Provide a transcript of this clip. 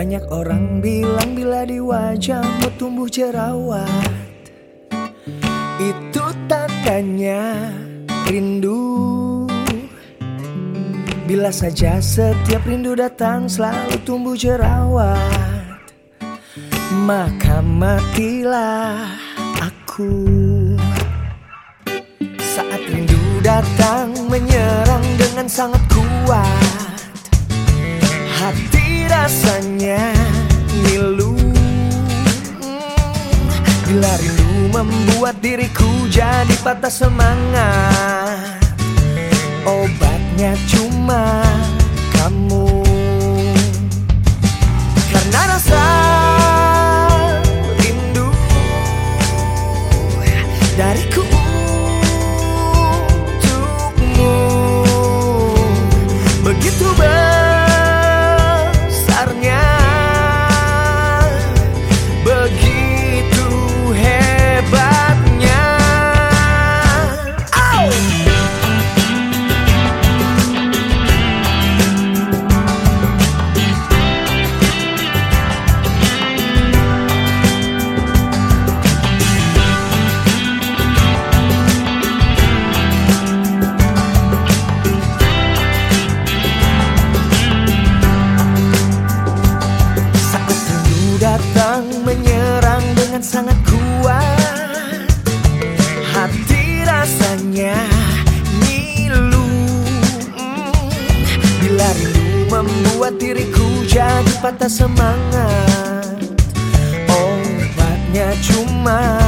Banyak orang bilang bila di wajahmu tumbuh jerawat, itu tandanya rindu. Bila saja setiap rindu datang selalu tumbuh jerawat, maka matilah aku. Saat rindu datang menyerang dengan sangat kuat, hati rasanya ngilu. Bila rindu membuat diriku jadi patah semangat, obatnya cuma kamu. Karena rasa rindu dariku untukmu begitu besarnya, begitu hebatnya. Datang menyerang dengan sangat kuat, hati rasanya ngilu. Bila rindu membuat diriku jadi patah semangat, obatnya cuma